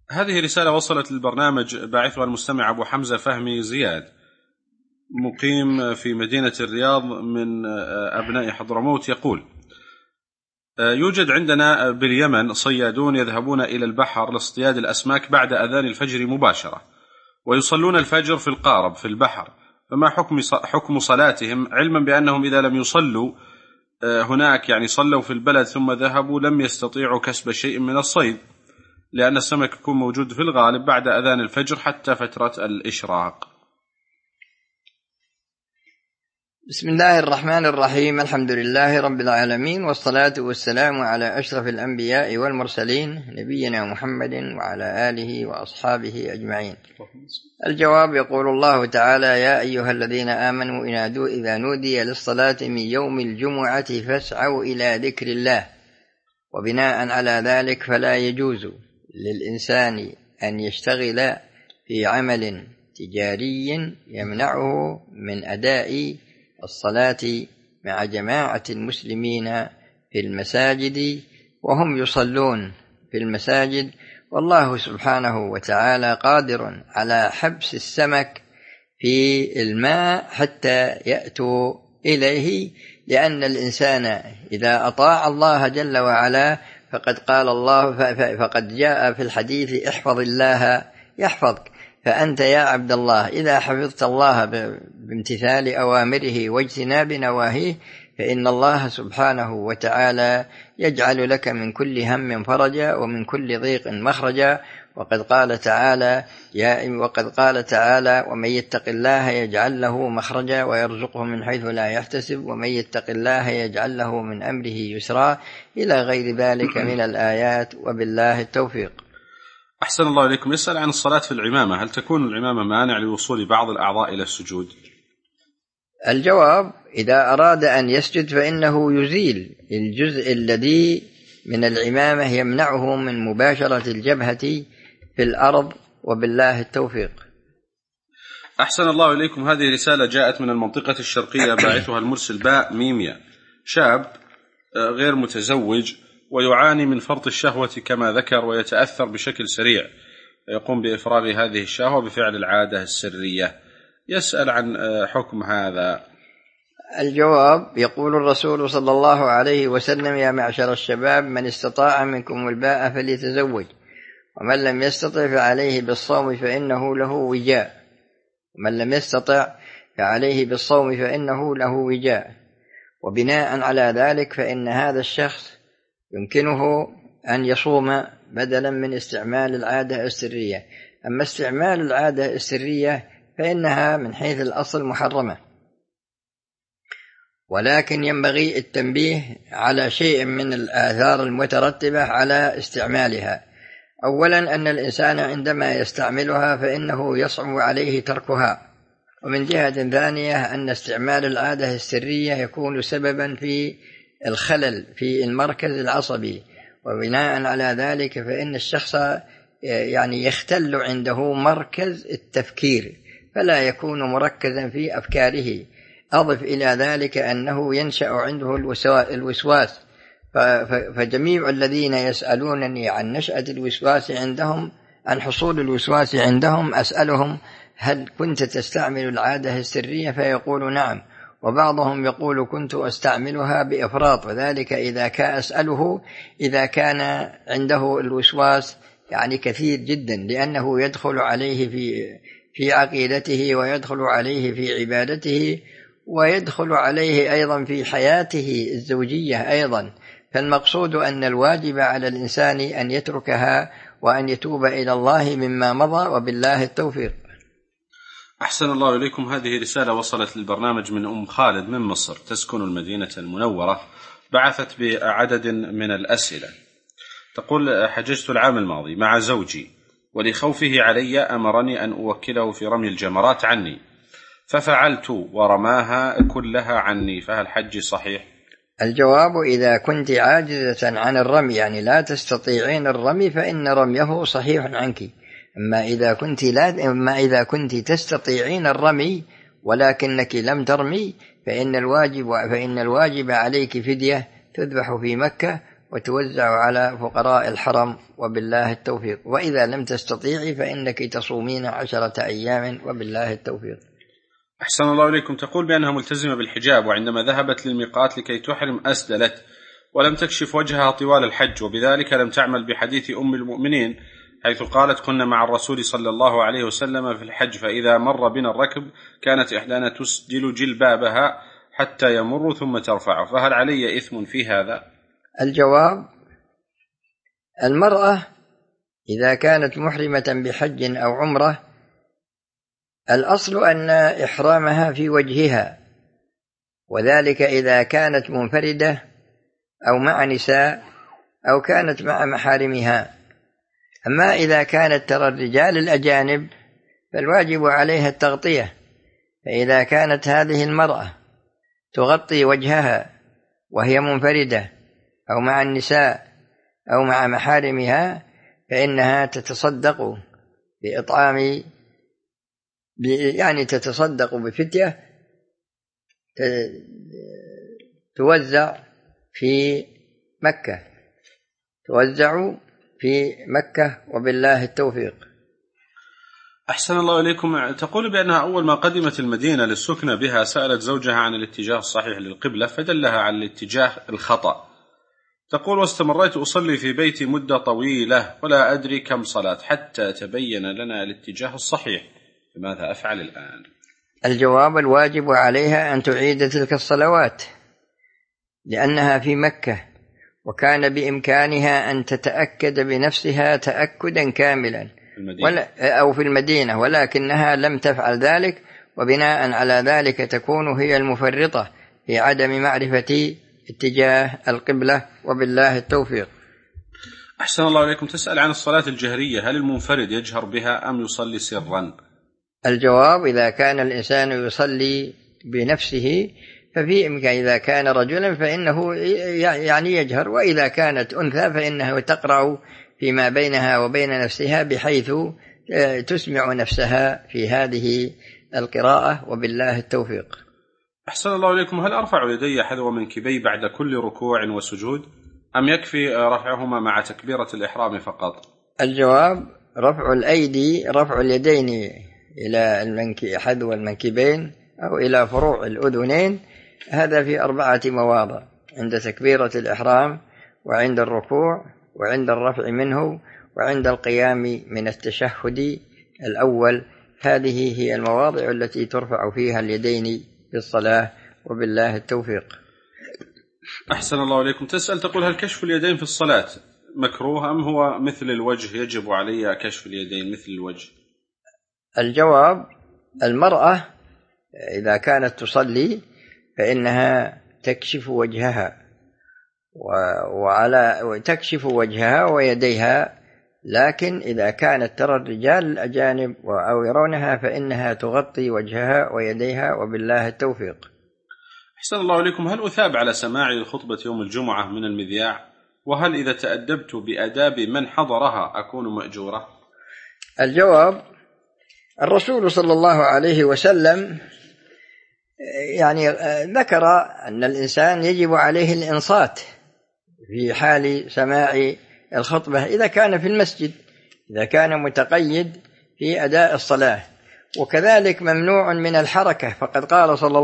هذه رسالة وصلت للبرنامج باعثها المستمع أبو حمزة فهمي زياد، مقيم في مدينة الرياض من أبناء حضرموت، يقول: يوجد عندنا باليمن صيادون يذهبون إلى البحر لاصطياد الأسماك بعد أذان الفجر مباشرة، ويصلون الفجر في القارب في البحر، فما حكم صلاتهم، علما بأنهم إذا لم يصلوا هناك يعني صلوا في البلد ثم ذهبوا لم يستطيعوا كسب شيء من الصيد، لأن السمك يكون موجود في الغالب بعد أذان الفجر حتى فترة الإشراق. بسم الله الرحمن الرحيم. الحمد لله رب العالمين، والصلاة والسلام على أشرف الأنبياء والمرسلين نبينا محمد وعلى آله وأصحابه أجمعين. الجواب: يقول الله تعالى: يا أيها الذين آمنوا إذا نودي للصلاة من يوم الجمعة فاسعوا إلى ذكر الله. وبناء على ذلك فلا يجوز للإنسان أن يشتغل في عمل تجاري يمنعه من أداء الصلاة مع جماعة المسلمين في المساجد وهم يصلون في المساجد، والله سبحانه وتعالى قادر على حبس السمك في الماء حتى يأتوا إليه، لأن الإنسان إذا أطاع الله جل وعلا فقد جاء في الحديث: احفظ الله يحفظك. فأنت يا عبد الله إذا حفظت الله بامتثال أوامره واجتناب نواهيه فإن الله سبحانه وتعالى يجعل لك من كل هم فرجا ومن كل ضيق مخرجا. وقد قال تعالى: ومن يتق الله يجعل له مخرجا ويرزقه من حيث لا يحتسب ومن يتق الله يجعل له من أمره يسرا، إلى غير ذلك من الآيات، وبالله التوفيق. أحسن الله إليكم. يسأل عن الصلاة في العمامة، هل تكون العمامة مانع لوصول بعض الأعضاء إلى السجود؟ الجواب: إذا أراد أن يسجد فإنه يزيل الجزء الذي من العمامة يمنعه من مباشرة الجبهة في الأرض، وبالله التوفيق. أحسن الله إليكم. هذه رسالة جاءت من المنطقة الشرقية، باعثها المرسل باء ميميا، شاب غير متزوج ويعاني من فرط الشهوة كما ذكر، ويتأثر بشكل سريع، يقوم بإفراغ هذه الشهوة بفعل العادة السرية. يسأل عن حكم هذا. الجواب: يقول الرسول صلى الله عليه وسلم: يا معشر الشباب، من استطاع منكم الباء فليتزوج، ومن لم يستطع فعليه بالصوم فإنه له وجاء. ومن لم يستطع فعليه بالصوم فإنه له وجاء. وبناء على ذلك فإن هذا الشخص يمكنه أن يصوم بدلا من استعمال العادة السرية. أما استعمال العادة السرية فإنها من حيث الأصل محرمة، ولكن ينبغي التنبيه على شيء من الآثار المترتبة على استعمالها. أولا أن الإنسان عندما يستعملها فإنه يصعب عليه تركها، ومن جهة ثانية أن استعمال العادة السرية يكون سببا في الخلل في المركز العصبي، وبناء على ذلك فإن الشخص يختل عنده مركز التفكير فلا يكون مركزا في أفكاره. أضف إلى ذلك أنه ينشأ عنده الوسواس، فجميع الذين يسألونني عن نشأة الوسواس عندهم، عن حصول الوسواس عندهم، أسألهم: هل كنت تستعمل العادة السرية؟ فيقول: نعم. وبعضهم يقول: كنت أستعملها بإفراط، وذلك إذا كان عنده الوسواس كثير جدا، لأنه يدخل عليه في عقيدته، ويدخل عليه في عبادته، ويدخل عليه أيضا في حياته الزوجية أيضا. فالمقصود أن الواجب على الإنسان أن يتركها وأن يتوب إلى الله مما مضى، وبالله التوفيق. أحسن الله إليكم. هذه رسالة وصلت للبرنامج من أم خالد من مصر، تسكن المدينة المنورة، بعثت بعدد من الأسئلة. تقول: حججت العام الماضي مع زوجي، ولخوفه علي أمرني أن أوكله في رمي الجمرات عني، ففعلت ورماها كلها عني، فهل حجي صحيح؟ الجواب: إذا كنت عاجزة عن الرمي، لا تستطيعين الرمي، فإن رميه صحيح عنك. أما إذا كنت تستطيعين الرمي ولكنك لم ترمي، فإن الواجب عليك فدية تذبح في مكة، وتوزع على فقراء الحرم وبالله التوفيق، وإذا لم تستطيعي فإنك تصومين 10 أيام وبالله التوفيق. أحسن الله إليكم. تقول بأنها ملتزمة بالحجاب، وعندما ذهبت للميقات لكي تحرم أسدلت ولم تكشف وجهها طوال الحج، وبذلك لم تعمل بحديث أم المؤمنين حيث قالت: كنا مع الرسول صلى الله عليه وسلم في الحج، فإذا مر بنا الركب كانت إحدانا تسدل جلبابها حتى يمر ثم ترفعه، فهل علي إثم في هذا؟ الجواب: المرأة إذا كانت محرمة بحج أو عمرة الأصل أن إحرامها في وجهها، وذلك إذا كانت منفردة أو مع نساء أو كانت مع محارمها. أما إذا كانت ترى الرجال الأجانب فالواجب عليها التغطية، فإذا كانت هذه المرأة تغطي وجهها وهي منفردة أو مع النساء أو مع محارمها فإنها تتصدق بإطعام، يعني تتصدق بفتية توزع في مكة، وبالله التوفيق. أحسن الله إليكم. تقول بأنها أول ما قدمت المدينة للسكنة بها سألت زوجها عن الاتجاه الصحيح للقبلة فدلها على الاتجاه الخطأ. تقول: واستمريت أصلي في بيتي مدة طويلة ولا أدري كم صلاة حتى تبين لنا الاتجاه الصحيح، فماذا أفعل الآن؟ الجواب: الواجب عليها أن تعيد تلك الصلوات لأنها في مكة، وكان بإمكانها أن تتأكد بنفسها تأكدا كاملا أو في المدينة، ولكنها لم تفعل ذلك، وبناء على ذلك تكون هي المفرطة في عدم معرفة اتجاه القبلة، وبالله التوفيق. أحسن الله إليكم. تسأل عن الصلاة الجهرية، هل المنفرد يجهر بها أم يصلي سرا؟ الجواب: إذا كان الإنسان يصلي بنفسه ففي إمكان، إذا كان رجلا فإنه يعني يجهر، وإذا كانت أنثى فإنه تقرأ فيما بينها وبين نفسها بحيث تسمع نفسها في هذه القراءة، وبالله التوفيق. أحسن الله إليكم. هل أرفع يدي حذو منكبي بعد كل ركوع وسجود أم يكفي رفعهما مع تكبيرة الإحرام فقط؟ الجواب: رفع اليدين إلى حذو المنكبين أو إلى فروع الأذنين، هذا في 4 مواضع: عند تكبيرة الإحرام، وعند الركوع، وعند الرفع منه، وعند القيام من التشهد الأول. هذه هي المواضع التي ترفع فيها اليدين في الصلاة، وبالله التوفيق. أحسن الله إليكم. تسأل تقول: هل كشف اليدين في الصلاة مكروه أم هو مثل الوجه يجب علي كشف اليدين مثل الوجه؟ الجواب: المرأة إذا كانت تصلي فإنها تكشف وجهها وتكشف وجهها ويديها، لكن إذا كانت ترى الرجال الأجانب أو يرونها فإنها تغطي وجهها ويديها، وبالله التوفيق. أحسن الله إليكم. هل أثاب على سماعي للخطبة يوم الجمعة من المذياع؟ وهل إذا تأدبت بأداب من حضرها أكون مأجورة؟ الجواب: الرسول صلى الله عليه وسلم يعني ذكر أن الإنسان يجب عليه الإنصات في حال سماع الخطبة إذا كان في المسجد، إذا كان متقيد في أداء الصلاة، وكذلك ممنوع من الحركة، فقد قال صلى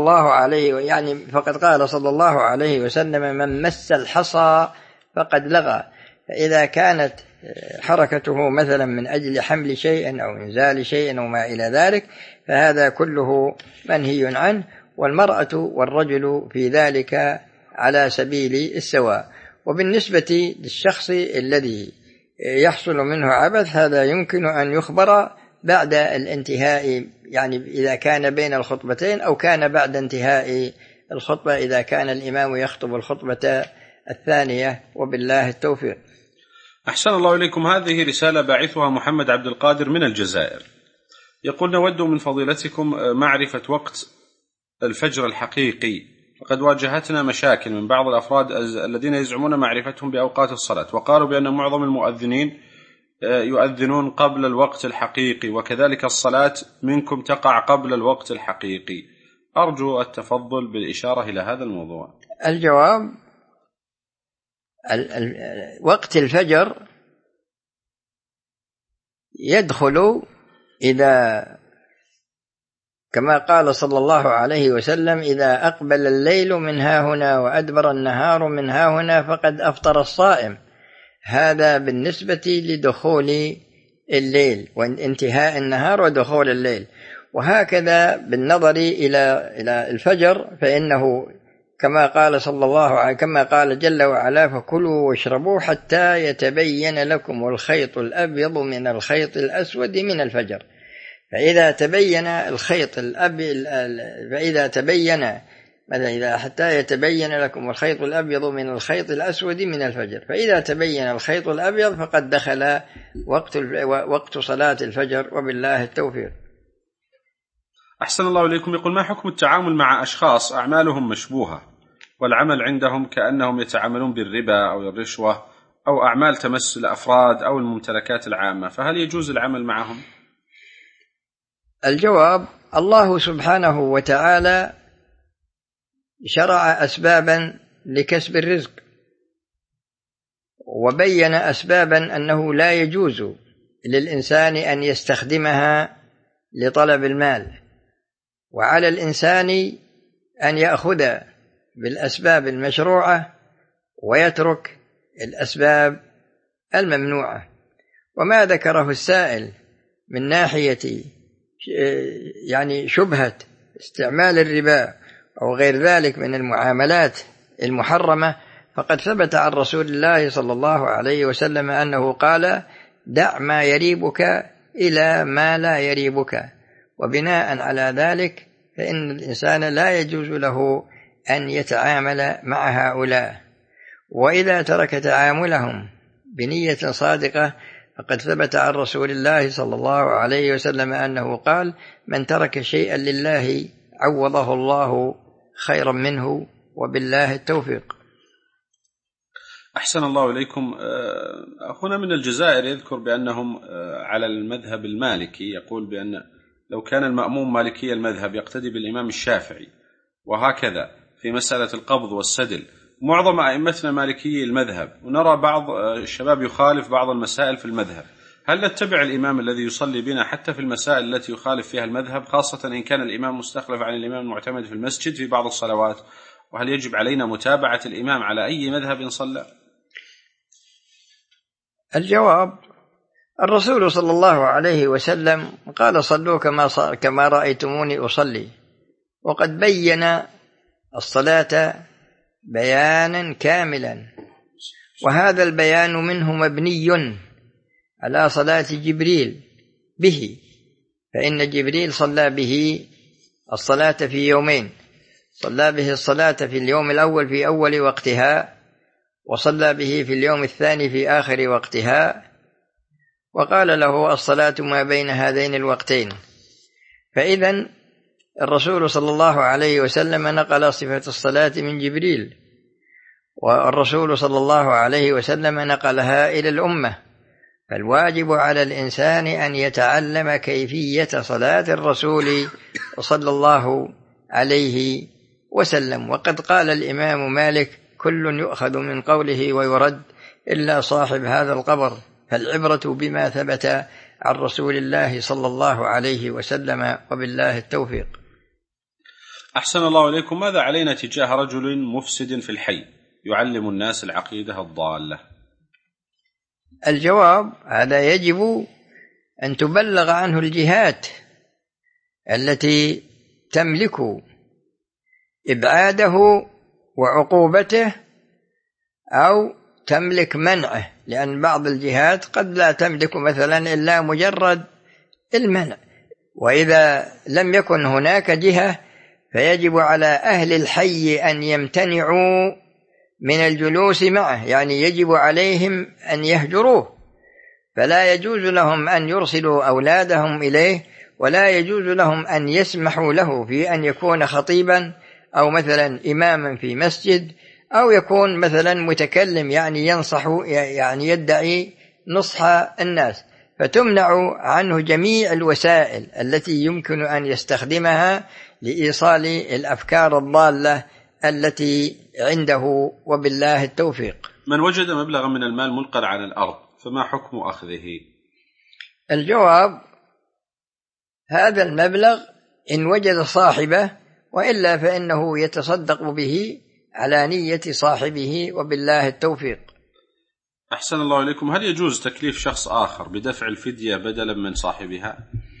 الله عليه وسلم: من مس الحصى فقد لغى. فإذا كانت حركته مثلا من أجل حمل شيء أو إنزال شيء أو ما إلى ذلك فهذا كله منهي عنه، والمرأة والرجل في ذلك على سبيل السواء. وبالنسبة للشخص الذي يحصل منه عبث هذا يمكن أن يخبر بعد الانتهاء، يعني إذا كان بين الخطبتين أو كان بعد انتهاء الخطبة إذا كان الإمام يخطب الخطبة الثانية، وبالله التوفيق. أحسن الله إليكم. هذه رسالة باعثها محمد عبد القادر من الجزائر، يقول: نود من فضيلتكم معرفة وقت الفجر الحقيقي، فقد واجهتنا مشاكل من بعض الأفراد الذين يزعمون معرفتهم بأوقات الصلاة، وقالوا بأن معظم المؤذنين يؤذنون قبل الوقت الحقيقي، وكذلك الصلاة منكم تقع قبل الوقت الحقيقي. أرجو التفضل بالإشارة إلى هذا الموضوع. الجواب: وقت الفجر يدخل إذا كما قال صلى الله عليه وسلم: إذا أقبل الليل من هاهنا وأدبر النهار من هاهنا فقد أفطر الصائم. هذا بالنسبة لدخول الليل وانتهاء النهار ودخول الليل. وهكذا بالنظر إلى الفجر فإنه كما قال جل وعلا: فكلوا واشربوا حتى يتبين لكم الخيط الأبيض من الخيط الأسود من الفجر. فإذا تبين الخيط الأبيض حتى يتبين لكم الخيط الأبيض من الخيط الأسود من الفجر، فإذا تبين الخيط الأبيض فقد دخل وقت صلاة الفجر، وبالله التوفيق. أحسن الله إليكم. يقول: ما حكم التعامل مع أشخاص أعمالهم مشبوهة والعمل عندهم كأنهم يتعاملون بالربا أو الرشوة أو أعمال تمس الأفراد أو الممتلكات العامة، فهل يجوز العمل معهم؟ الجواب: الله سبحانه وتعالى شرع أسبابا لكسب الرزق، وبين أسبابا أنه لا يجوز للإنسان أن يستخدمها لطلب المال، وعلى الإنسان أن يأخذ بالأسباب المشروعة ويترك الأسباب الممنوعة. وما ذكره السائل من ناحية شبهة استعمال الربا أو غير ذلك من المعاملات المحرمة، فقد ثبت عن رسول الله صلى الله عليه وسلم أنه قال: دع ما يريبك إلى ما لا يريبك. وبناء على ذلك فإن الإنسان لا يجوز له أن يتعامل مع هؤلاء، وإذا ترك تعاملهم بنية صادقة فقد ثبت عن رسول الله صلى الله عليه وسلم أنه قال: من ترك شيئا لله عوضه الله خيرا منه، وبالله التوفيق. أحسن الله إليكم. أخونا من الجزائر يذكر بأنهم على المذهب المالكي، يقول بأن لو كان المأموم مالكي المذهب يقتدي بالإمام الشافعي، وهكذا في مسألة القبض والسدل. معظم أئمتنا مالكي المذهب، ونرى بعض الشباب يخالف بعض المسائل في المذهب. هل نتبع الإمام الذي يصلي بنا حتى في المسائل التي يخالف فيها المذهب، خاصة إن كان الإمام مستخلف عن الإمام المعتمد في المسجد في بعض الصلوات؟ وهل يجب علينا متابعة الإمام على أي مذهب صلى؟ الجواب: الرسول صلى الله عليه وسلم قال: صلوا كما رأيتموني أصلي، وقد بين الصلاة بيانا كاملا، وهذا البيان منه مبني على صلاة جبريل به، فإن جبريل صلى به الصلاة في يومين، صلى به الصلاة في اليوم الأول في أول وقتها، وصلى به في اليوم الثاني في آخر وقتها، وقال له: الصلاة ما بين هذين الوقتين. فإذن الرسول صلى الله عليه وسلم نقل صفة الصلاة من جبريل، والرسول صلى الله عليه وسلم نقلها إلى الأمة، فالواجب على الإنسان أن يتعلم كيفية صلاة الرسول صلى الله عليه وسلم. وقد قال الإمام مالك: كل يؤخذ من قوله ويرد إلا صاحب هذا القبر، فالعبرة بما ثبت عن رسول الله صلى الله عليه وسلم، وبالله التوفيق. أحسن الله إليكم. ماذا علينا تجاه رجل مفسد في الحي يعلم الناس العقيدة الضالة؟ الجواب: هذا يجب أن تبلغ عنه الجهات التي تملك إبعاده وعقوبته أو تملك منعه، لأن بعض الجهات قد لا تملك مثلا إلا مجرد المنع، وإذا لم يكن هناك جهة فيجب على أهل الحي أن يمتنعوا من الجلوس معه، يعني يجب عليهم أن يهجروه، فلا يجوز لهم أن يرسلوا أولادهم إليه، ولا يجوز لهم أن يسمحوا له في أن يكون خطيبا أو مثلا إماما في مسجد، أو يكون مثلا متكلم يعني ينصح، يعني يدعي نصح الناس، فتمنع عنه جميع الوسائل التي يمكن أن يستخدمها لإيصال الأفكار الضالة التي عنده، وبالله التوفيق. من وجد مبلغا من المال ملقا على الأرض فما حكم أخذه؟ الجواب: هذا المبلغ إن وجد صاحبه، وإلا فإنه يتصدق به على نية صاحبه وبالله التوفيق. أحسن الله إليكم. هل يجوز تكليف شخص آخر بدفع الفدية بدلا من صاحبها؟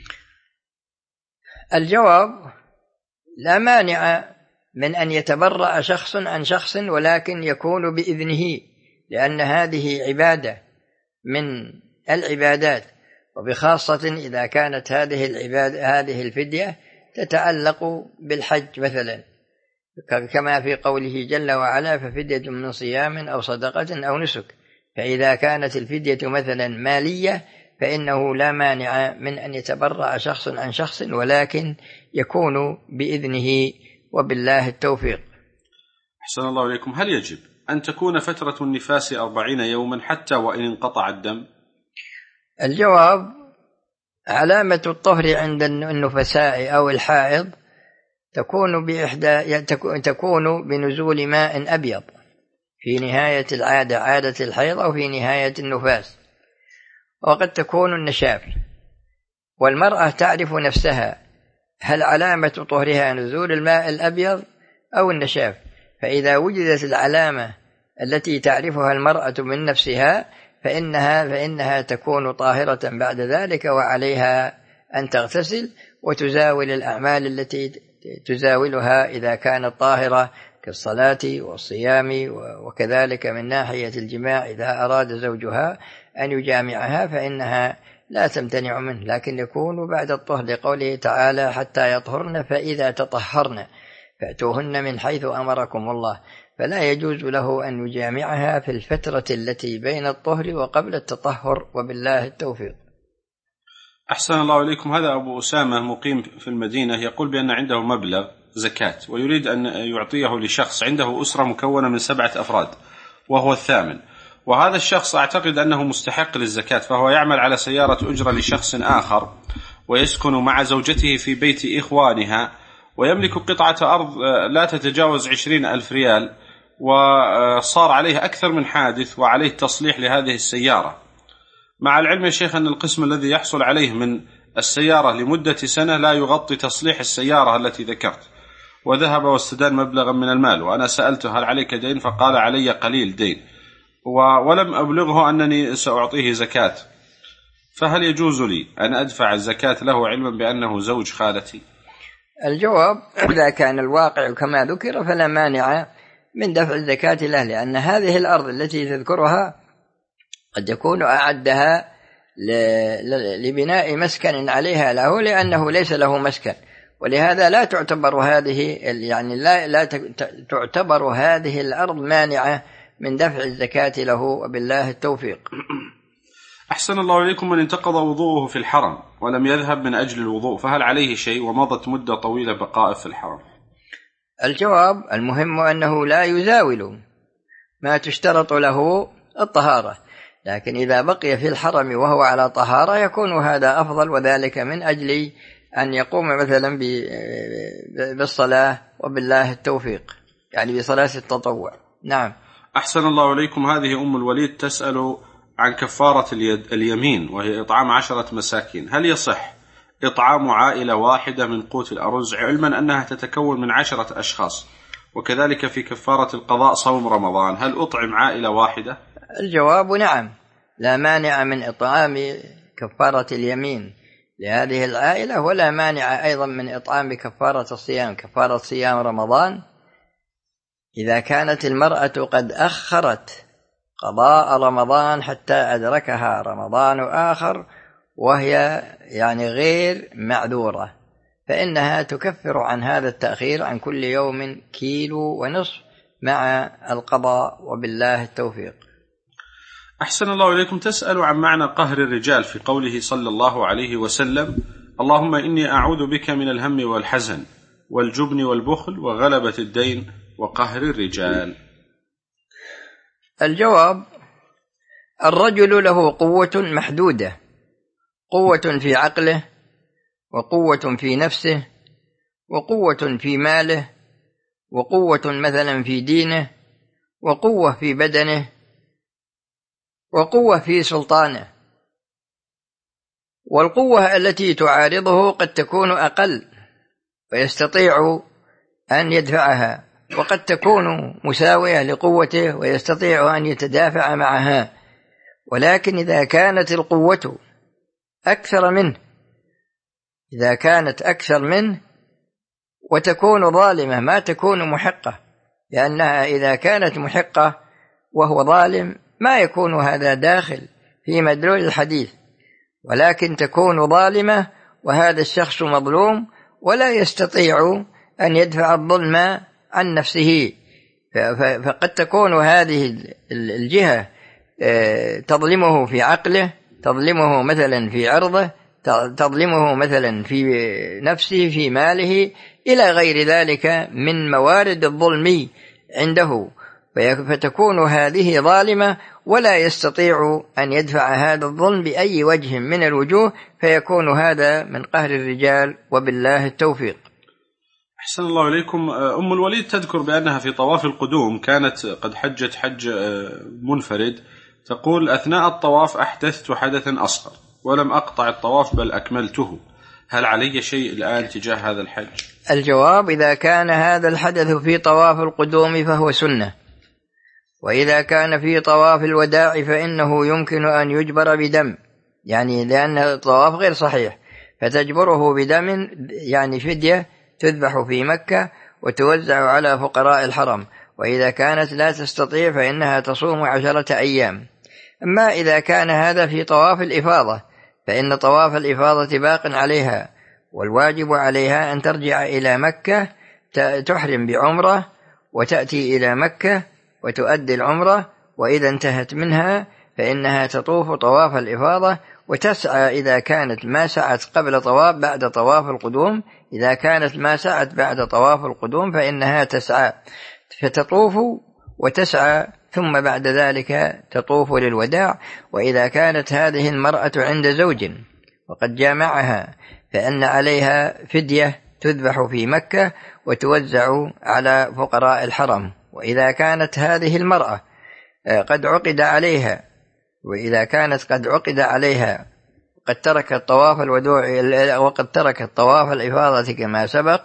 الجواب: لا مانع من أن يتبرأ شخص عن شخص، ولكن يكون بإذنه، لأن هذه عبادة من العبادات، وبخاصة إذا كانت هذه الفدية تتعلق بالحج مثلا، كما في قوله جل وعلا: ففدية من صيام أو صدقة أو نسك. فإذا كانت الفدية مثلا مالية فإنه لا مانع من أن يتبرأ شخص عن شخص، ولكن يكون بإذنه وبالله التوفيق. أحسن الله إليكم. هل يجب أن تكون فترة النفاس 40 يوما حتى وإن انقطع الدم؟ الجواب: علامة الطهر عند النفساء أو الحائض تكون بنزول ماء أبيض في نهاية العادة، عادة الحيض، أو في نهاية النفاس، وقد تكون النشاف. والمرأة تعرف نفسها هل علامة طهرها نزول الماء الأبيض أو النشاف، فإذا وجدت العلامة التي تعرفها المرأة من نفسها فإنها تكون طاهرة بعد ذلك، وعليها أن تغتسل وتزاول الأعمال التي تزاولها إذا كانت طاهرة كالصلاة والصيام، وكذلك من ناحية الجماع إذا أراد زوجها أن يجامعها فإنها لا تمتنع منه، لكن يكون بعد الطهر، لقوله تعالى: حتى يطهرن فإذا تطهرن فأتوهن من حيث أمركم الله. فلا يجوز له أن يجامعها في الفترة التي بين الطهر وقبل التطهر، وبالله التوفيق. أحسن الله إليكم. هذا أبو أسامة مقيم في المدينة، يقول بأن عنده مبلغ زكاة ويريد أن يعطيه لشخص عنده أسرة مكونة من 7 أفراد وهو الثامن، وهذا الشخص أعتقد أنه مستحق للزكاة، فهو يعمل على سيارة أجرة لشخص آخر ويسكن مع زوجته في بيت إخوانها، ويملك قطعة أرض لا تتجاوز 20,000 ريال، وصار عليه أكثر من حادث وعليه تصليح لهذه السيارة، مع العلم يا شيخ أن القسم الذي يحصل عليه من السيارة لمدة سنة لا يغطي تصليح السيارة التي ذكرت، وذهب واستدان مبلغا من المال، وأنا سألته: هل عليك دين؟ فقال: علي قليل دين، ولم أبلغه أنني سأعطيه زكاة، فهل يجوز لي أن أدفع الزكاة له علما بأنه زوج خالتي؟ الجواب: إذا كان الواقع كما ذكر فلا مانع من دفع الزكاة له، لأن هذه الأرض التي تذكرها قد يكون أعدها لبناء مسكن عليها له، لأنه ليس له مسكن، ولهذا لا تعتبر لا تعتبر هذه الأرض مانعة من دفع الزكاة له، وبالله التوفيق. أحسن الله إليكم. من انتقض وضوءه في الحرم ولم يذهب من أجل الوضوء فهل عليه شيء ومضت مدة طويلة بقاء في الحرم؟ الجواب: المهم أنه لا يزاول ما تشترط له الطهارة، لكن إذا بقي في الحرم وهو على طهارة يكون هذا أفضل، وذلك من أجل أن يقوم مثلا بالصلاة، وبالله التوفيق، يعني بصلاة التطوع. نعم. أحسن الله إليكم. هذه أم الوليد تسأل عن كفارة اليمين، وهي إطعام 10 مساكين، هل يصح إطعام عائلة واحدة من قوت الأرز، علما أنها تتكون من 10 أشخاص، وكذلك في كفارة القضاء صوم رمضان، هل أطعم عائلة واحدة؟ الجواب: نعم، لا مانع من إطعام كفارة اليمين لهذه العائلة، ولا مانع أيضا من إطعام كفارة الصيام، كفارة صيام رمضان، إذا كانت المرأة قد أخرت قضاء رمضان حتى أدركها رمضان آخر وهي غير معذورة، فإنها تكفر عن هذا التأخير عن كل يوم 1.5 كيلو مع القضاء، وبالله التوفيق. أحسن الله إليكم. تسأل عن معنى قهر الرجال في قوله صلى الله عليه وسلم: اللهم إني أعوذ بك من الهم والحزن والجبن والبخل وغلبة الدين وقهر الرجال. الجواب: الرجل له قوة محدودة، قوة في عقله، وقوة في نفسه، وقوة في ماله، وقوة مثلا في دينه، وقوة في بدنه، وقوة في سلطانه، والقوة التي تعارضه قد تكون أقل ويستطيع أن يدفعها، وقد تكون مساوية لقوته ويستطيع أن يتدافع معها. ولكن إذا كانت القوة أكثر منه، إذا كانت أكثر منه وتكون ظالمة ما تكون محقة، لأنها إذا كانت محقة وهو ظالم ما يكون هذا داخل في مدلول الحديث، ولكن تكون ظالمة وهذا الشخص مظلوم ولا يستطيع أن يدفع الظلم عن نفسه، فقد تكون هذه الجهة تظلمه في عقله، تظلمه مثلا في عرضه، تظلمه مثلا في نفسه، في ماله، إلى غير ذلك من موارد الظلم عنده، فتكون هذه ظالمة ولا يستطيع أن يدفع هذا الظلم بأي وجه من الوجوه، فيكون هذا من قهر الرجال، وبالله التوفيق. أحسن الله إليكم. أم الوليد تذكر بأنها في طواف القدوم كانت قد حجت حج منفرد، تقول: أثناء الطواف أحدثت حدثا أصغر ولم أقطع الطواف بل أكملته، هل علي شيء الآن تجاه هذا الحج؟ الجواب: إذا كان هذا الحدث في طواف القدوم فهو سنة، وإذا كان في طواف الوداع فإنه يمكن أن يجبر بدم، يعني لأن الطواف غير صحيح، فتجبره بدم، يعني فدية تذبح في مكة وتوزع على فقراء الحرم. وإذا كانت لا تستطيع فإنها تصوم 10 أيام. أما إذا كان هذا في طواف الإفاضة فإن طواف الإفاضة باق عليها، والواجب عليها أن ترجع إلى مكة تحرم بعمرة وتأتي إلى مكة وتؤدي العمرة، وإذا انتهت منها فإنها تطوف طواف الإفاضة وتسعى إذا كانت ما سعت قبل طواف بعد طواف القدوم. إذا كانت ما سعت بعد طواف القدوم فإنها تسعى، فتطوف وتسعى، ثم بعد ذلك تطوف للوداع. وإذا كانت هذه المرأة عند زوج وقد جامعها فإن عليها فدية تذبح في مكة وتوزع على فقراء الحرم. وإذا كانت هذه المرأة قد عقد عليها، وإذا كانت قد عقد عليها قد تركت طواف الودوع وقد تركت طواف الإفاضة كما سبق،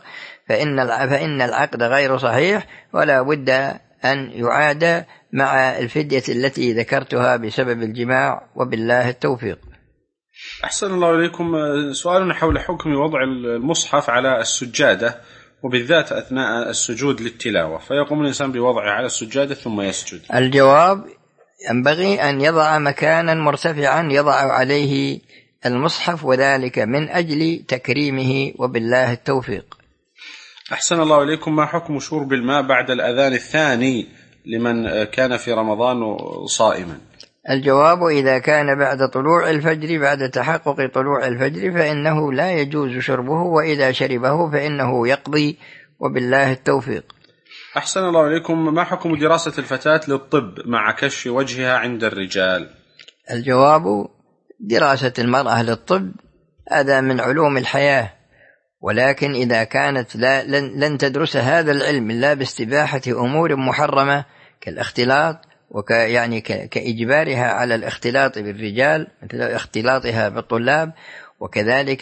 فإن العقد غير صحيح، ولا بد أن يعاد مع الفدية التي ذكرتها بسبب الجماع، وبالله التوفيق. أحسن الله إليكم. سؤال حول حكم وضع المصحف على السجادة، وبالذات أثناء السجود للتلاوة، فيقوم الإنسان بوضعه على السجادة ثم يسجد. الجواب: ينبغي أن يضع مكانا مرتفعا يضع عليه المصحف، وذلك من أجل تكريمه، وبالله التوفيق. أحسن الله إليكم. ما حكم شرب الماء بعد الأذان الثاني لمن كان في رمضان صائما؟ الجواب: إذا كان بعد طلوع الفجر، بعد تحقق طلوع الفجر، فإنه لا يجوز شربه، وإذا شربه فإنه يقضي، وبالله التوفيق. أحسن الله إليكم. ما حكم دراسة الفتاة للطب مع كشف وجهها عند الرجال؟ الجواب: دراسة المرأة للطب هذا من علوم الحياة، ولكن إذا كانت لن تدرس هذا العلم إلا باستباحة أمور محرمة كالاختلاط، يعني كإجبارها على الاختلاط بالرجال مثل اختلاطها بالطلاب، وكذلك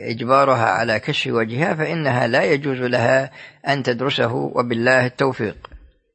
إجبارها على كشف وجهها، فإنها لا يجوز لها أن تدرسه، وبالله التوفيق.